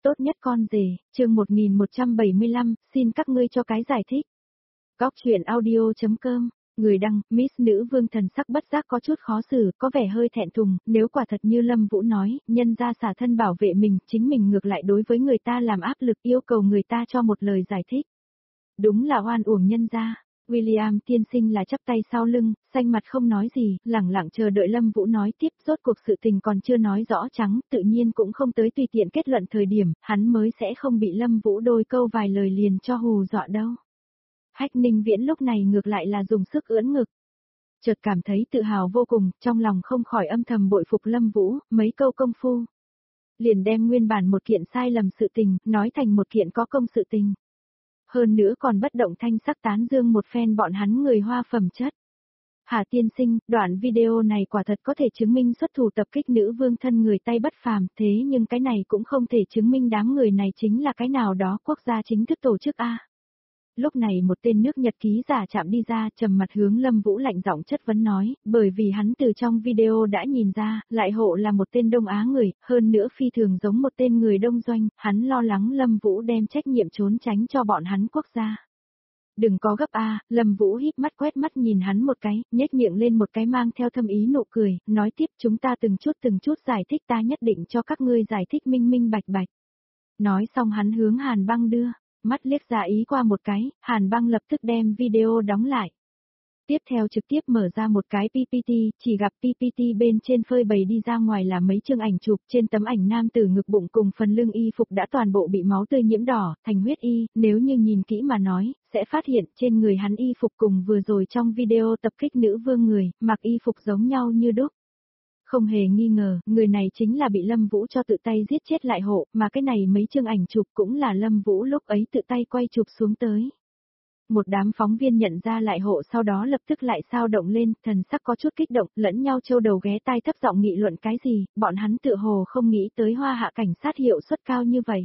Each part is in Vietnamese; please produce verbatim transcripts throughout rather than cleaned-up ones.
Tốt nhất con rể, chương một nghìn một trăm bảy mươi lăm, xin các ngươi cho cái giải thích. Góc truyện audio chấm com, người đăng, Miss Nữ Vương thần sắc bất giác có chút khó xử, có vẻ hơi thẹn thùng, nếu quả thật như Lâm Vũ nói, nhân ra xả thân bảo vệ mình, chính mình ngược lại đối với người ta làm áp lực yêu cầu người ta cho một lời giải thích. Đúng là oan uổng nhân ra. William tiên sinh là chắp tay sau lưng, xanh mặt không nói gì, lẳng lặng chờ đợi Lâm Vũ nói tiếp, rốt cuộc sự tình còn chưa nói rõ trắng, tự nhiên cũng không tới tùy tiện kết luận thời điểm, hắn mới sẽ không bị Lâm Vũ đôi câu vài lời liền cho hù dọa đâu. Hách Ninh Viễn lúc này ngược lại là dùng sức ưỡn ngực. Chợt cảm thấy tự hào vô cùng, trong lòng không khỏi âm thầm bội phục Lâm Vũ, mấy câu công phu. Liền đem nguyên bản một kiện sai lầm sự tình, nói thành một kiện có công sự tình. Hơn nữa còn bất động thanh sắc tán dương một phen bọn hắn người Hoa phẩm chất. Hà tiên sinh, đoạn video này quả thật có thể chứng minh xuất thủ tập kích nữ vương thân người tay bất phàm, thế nhưng cái này cũng không thể chứng minh đám người này chính là cái nào đó quốc gia chính thức tổ chức A. Lúc này một tên nước Nhật ký giả chạm đi ra, trầm mặt hướng Lâm Vũ lạnh giọng chất vấn nói, bởi vì hắn từ trong video đã nhìn ra, lại hộ là một tên Đông Á người, hơn nữa phi thường giống một tên người Đông Doanh, hắn lo lắng Lâm Vũ đem trách nhiệm trốn tránh cho bọn hắn quốc gia. Đừng có gấp a, Lâm Vũ híp mắt quét mắt nhìn hắn một cái, nhếch miệng lên một cái mang theo thâm ý nụ cười, nói tiếp chúng ta từng chút từng chút giải thích ta nhất định cho các ngươi giải thích minh minh bạch bạch. Nói xong hắn hướng Hàn Băng đưa. Mắt liếc ra ý qua một cái, Hàn Băng lập tức đem video đóng lại. Tiếp theo trực tiếp mở ra một cái pê pê tê, chỉ gặp pê pê tê bên trên phơi bày đi ra ngoài là mấy chương ảnh chụp, trên tấm ảnh nam tử ngực bụng cùng phần lưng y phục đã toàn bộ bị máu tươi nhiễm đỏ, thành huyết y, nếu như nhìn kỹ mà nói, sẽ phát hiện trên người hắn y phục cùng vừa rồi trong video tập kích nữ vương người, mặc y phục giống nhau như đúc. Không hề nghi ngờ, người này chính là bị Lâm Vũ cho tự tay giết chết lại hộ, mà cái này mấy chương ảnh chụp cũng là Lâm Vũ lúc ấy tự tay quay chụp xuống tới. Một đám phóng viên nhận ra lại hộ sau đó lập tức lại sao động lên, thần sắc có chút kích động, lẫn nhau trâu đầu ghé tai thấp giọng nghị luận cái gì, bọn hắn tự hồ không nghĩ tới Hoa Hạ cảnh sát hiệu suất cao như vậy.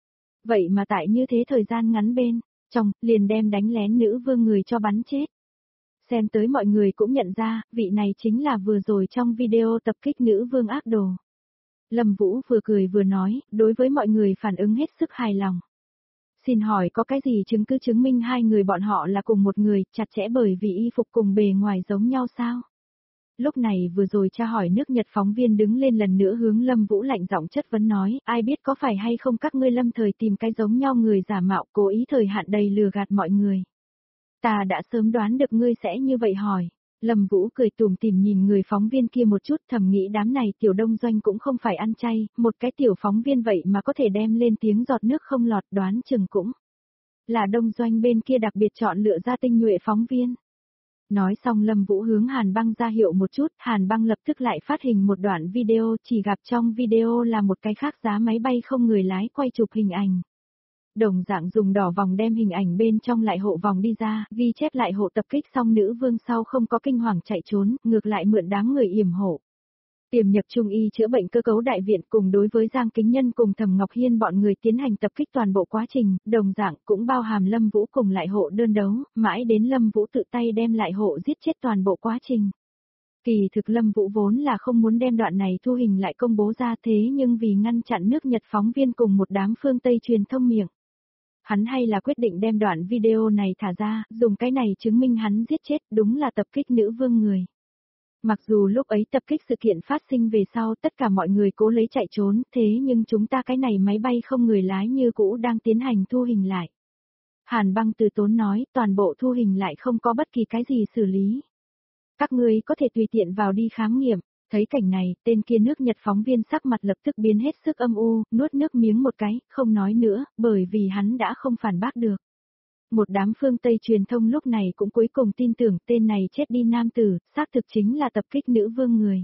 Vậy mà tại như thế thời gian ngắn bên, trong, liền đem đánh lén nữ vương người cho bắn chết. Xem tới mọi người cũng nhận ra, vị này chính là vừa rồi trong video tập kích nữ vương ác đồ. Lâm Vũ vừa cười vừa nói, đối với mọi người phản ứng hết sức hài lòng. Xin hỏi có cái gì chứng cứ chứng minh hai người bọn họ là cùng một người, chặt chẽ bởi vì y phục cùng bề ngoài giống nhau sao? Lúc này vừa rồi tra hỏi nước Nhật phóng viên đứng lên lần nữa hướng Lâm Vũ lạnh giọng chất vấn nói, ai biết có phải hay không các ngươi lâm thời tìm cái giống nhau người giả mạo cố ý thời hạn đầy lừa gạt mọi người. Ta đã sớm đoán được ngươi sẽ như vậy hỏi. Lâm Vũ cười tủm tỉm nhìn người phóng viên kia một chút, thầm nghĩ đám này tiểu Đông Doanh cũng không phải ăn chay, một cái tiểu phóng viên vậy mà có thể đem lên tiếng giọt nước không lọt, đoán chừng cũng là Đông Doanh bên kia đặc biệt chọn lựa ra tinh nhuệ phóng viên. Nói xong Lâm Vũ hướng Hàn Băng ra hiệu một chút, Hàn Băng lập tức lại phát hình một đoạn video, chỉ gặp trong video là một cái khác giá máy bay không người lái quay chụp hình ảnh. Đồng dạng dùng đỏ vòng đem hình ảnh bên trong lại hộ vòng đi ra, ghi chép lại hộ tập kích xong nữ vương sau không có kinh hoàng chạy trốn, ngược lại mượn đám người yểm hộ. Tiềm nhập trung y chữa bệnh cơ cấu đại viện cùng đối với Giang Kính Nhân cùng Thẩm Ngọc Hiên bọn người tiến hành tập kích toàn bộ quá trình, đồng dạng cũng bao hàm Lâm Vũ cùng lại hộ đơn đấu, mãi đến Lâm Vũ tự tay đem lại hộ giết chết toàn bộ quá trình. Kỳ thực Lâm Vũ vốn là không muốn đem đoạn này thu hình lại công bố ra thế nhưng vì ngăn chặn nước Nhật phóng viên cùng một đám phương Tây truyền thông miệng. Hắn hay là quyết định đem đoạn video này thả ra, dùng cái này chứng minh hắn giết chết đúng là tập kích nữ vương người. Mặc dù lúc ấy tập kích sự kiện phát sinh về sau tất cả mọi người cố lấy chạy trốn, thế nhưng chúng ta cái này máy bay không người lái như cũ đang tiến hành thu hình lại. Hàn Băng từ tốn nói, toàn bộ thu hình lại không có bất kỳ cái gì xử lý. Các ngươi có thể tùy tiện vào đi khám nghiệm. Thấy cảnh này, tên kia nước Nhật phóng viên sắc mặt lập tức biến hết sức âm u, nuốt nước miếng một cái, không nói nữa, bởi vì hắn đã không phản bác được. Một đám phương Tây truyền thông lúc này cũng cuối cùng tin tưởng tên này chết đi nam tử, xác thực chính là tập kích nữ vương người.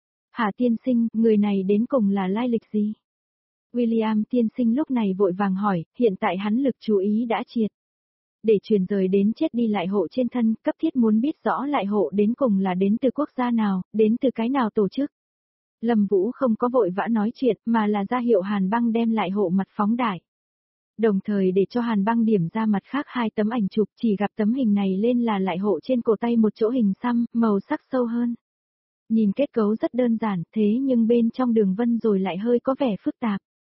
Hà tiên sinh, người này đến cùng là lai lịch gì? William tiên sinh lúc này vội vàng hỏi, hiện tại hắn lực chú ý đã triệt. Để truyền rời đến chết đi lại hộ trên thân, cấp thiết muốn biết rõ lại hộ đến cùng là đến từ quốc gia nào, đến từ cái nào tổ chức. Lâm Vũ không có vội vã nói chuyện, mà là ra hiệu Hàn Băng đem lại hộ mặt phóng đại. Đồng thời để cho Hàn Băng điểm ra mặt khác hai tấm ảnh chụp, chỉ gặp tấm hình này lên là lại hộ trên cổ tay một chỗ hình xăm, màu sắc sâu hơn. Nhìn kết cấu rất đơn giản, thế nhưng bên trong đường vân rồi lại hơi có vẻ phức tạp.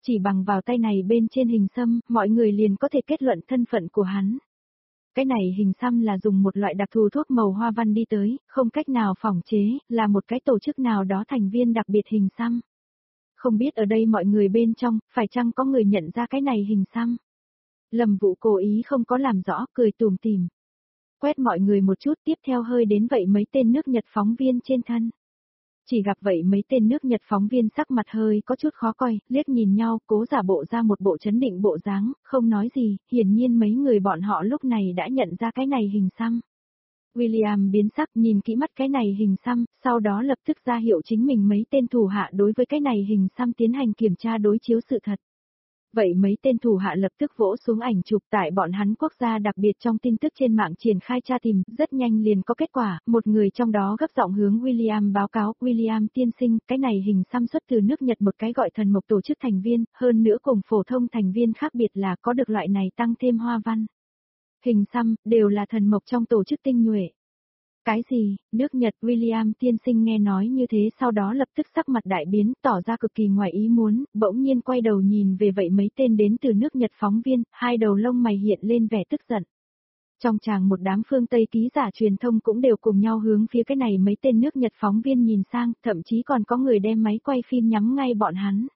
Chỉ bằng vào tay này bên trên hình xăm, mọi người liền có thể kết luận thân phận của hắn. Cái này hình xăm là dùng một loại đặc thù thuốc màu hoa văn đi tới, không cách nào phỏng chế, là một cái tổ chức nào đó thành viên đặc biệt hình xăm. Không biết ở đây mọi người bên trong, phải chăng có người nhận ra cái này hình xăm? Lâm Vũ cố ý không có làm rõ, cười tủm tỉm. Quét mọi người một chút, tiếp theo hơi đến vậy mấy tên nước Nhật phóng viên trên thân. Chỉ gặp vậy mấy tên nước Nhật phóng viên sắc mặt hơi có chút khó coi, liếc nhìn nhau, cố giả bộ ra một bộ chấn định bộ dáng, không nói gì, hiển nhiên mấy người bọn họ lúc này đã nhận ra cái này hình xăm. William biến sắc nhìn kỹ mắt cái này hình xăm, sau đó lập tức ra hiệu chính mình mấy tên thủ hạ đối với cái này hình xăm tiến hành kiểm tra đối chiếu sự thật. Vậy mấy tên thủ hạ lập tức vỗ xuống ảnh chụp tại bọn hắn quốc gia đặc biệt trong tin tức trên mạng triển khai tra tìm, rất nhanh liền có kết quả, một người trong đó gấp giọng hướng William báo cáo, William tiên sinh, cái này hình xăm xuất từ nước Nhật một cái gọi thần mộc tổ chức thành viên, hơn nữa cùng phổ thông thành viên khác biệt là có được loại này tăng thêm hoa văn. Hình xăm, đều là thần mộc trong tổ chức tinh nhuệ. Cái gì, nước Nhật William tiên sinh nghe nói như thế sau đó lập tức sắc mặt đại biến, tỏ ra cực kỳ ngoài ý muốn, bỗng nhiên quay đầu nhìn về vậy mấy tên đến từ nước Nhật phóng viên, hai đầu lông mày hiện lên vẻ tức giận. Trong tràng một đám phương Tây ký giả truyền thông cũng đều cùng nhau hướng phía cái này mấy tên nước Nhật phóng viên nhìn sang, thậm chí còn có người đem máy quay phim nhắm ngay bọn hắn.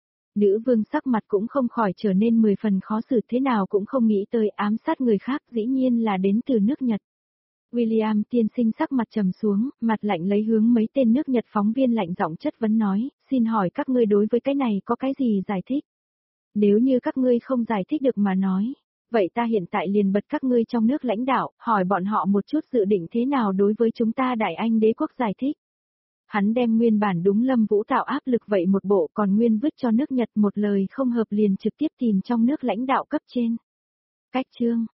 Nữ vương sắc mặt cũng không khỏi trở nên mười phần khó xử, thế nào cũng không nghĩ tới ám sát người khác, dĩ nhiên là đến từ nước Nhật. William tiên sinh sắc mặt trầm xuống, mặt lạnh lấy hướng mấy tên nước Nhật phóng viên lạnh giọng chất vấn nói, xin hỏi các ngươi đối với cái này có cái gì giải thích? Nếu như các ngươi không giải thích được mà nói, vậy ta hiện tại liền bật các ngươi trong nước lãnh đạo, hỏi bọn họ một chút dự định thế nào đối với chúng ta Đại Anh đế quốc giải thích. Hắn đem nguyên bản đúng Lâm Vũ tạo áp lực vậy một bộ còn nguyên vứt cho nước Nhật một lời không hợp liền trực tiếp tìm trong nước lãnh đạo cấp trên. Cách chương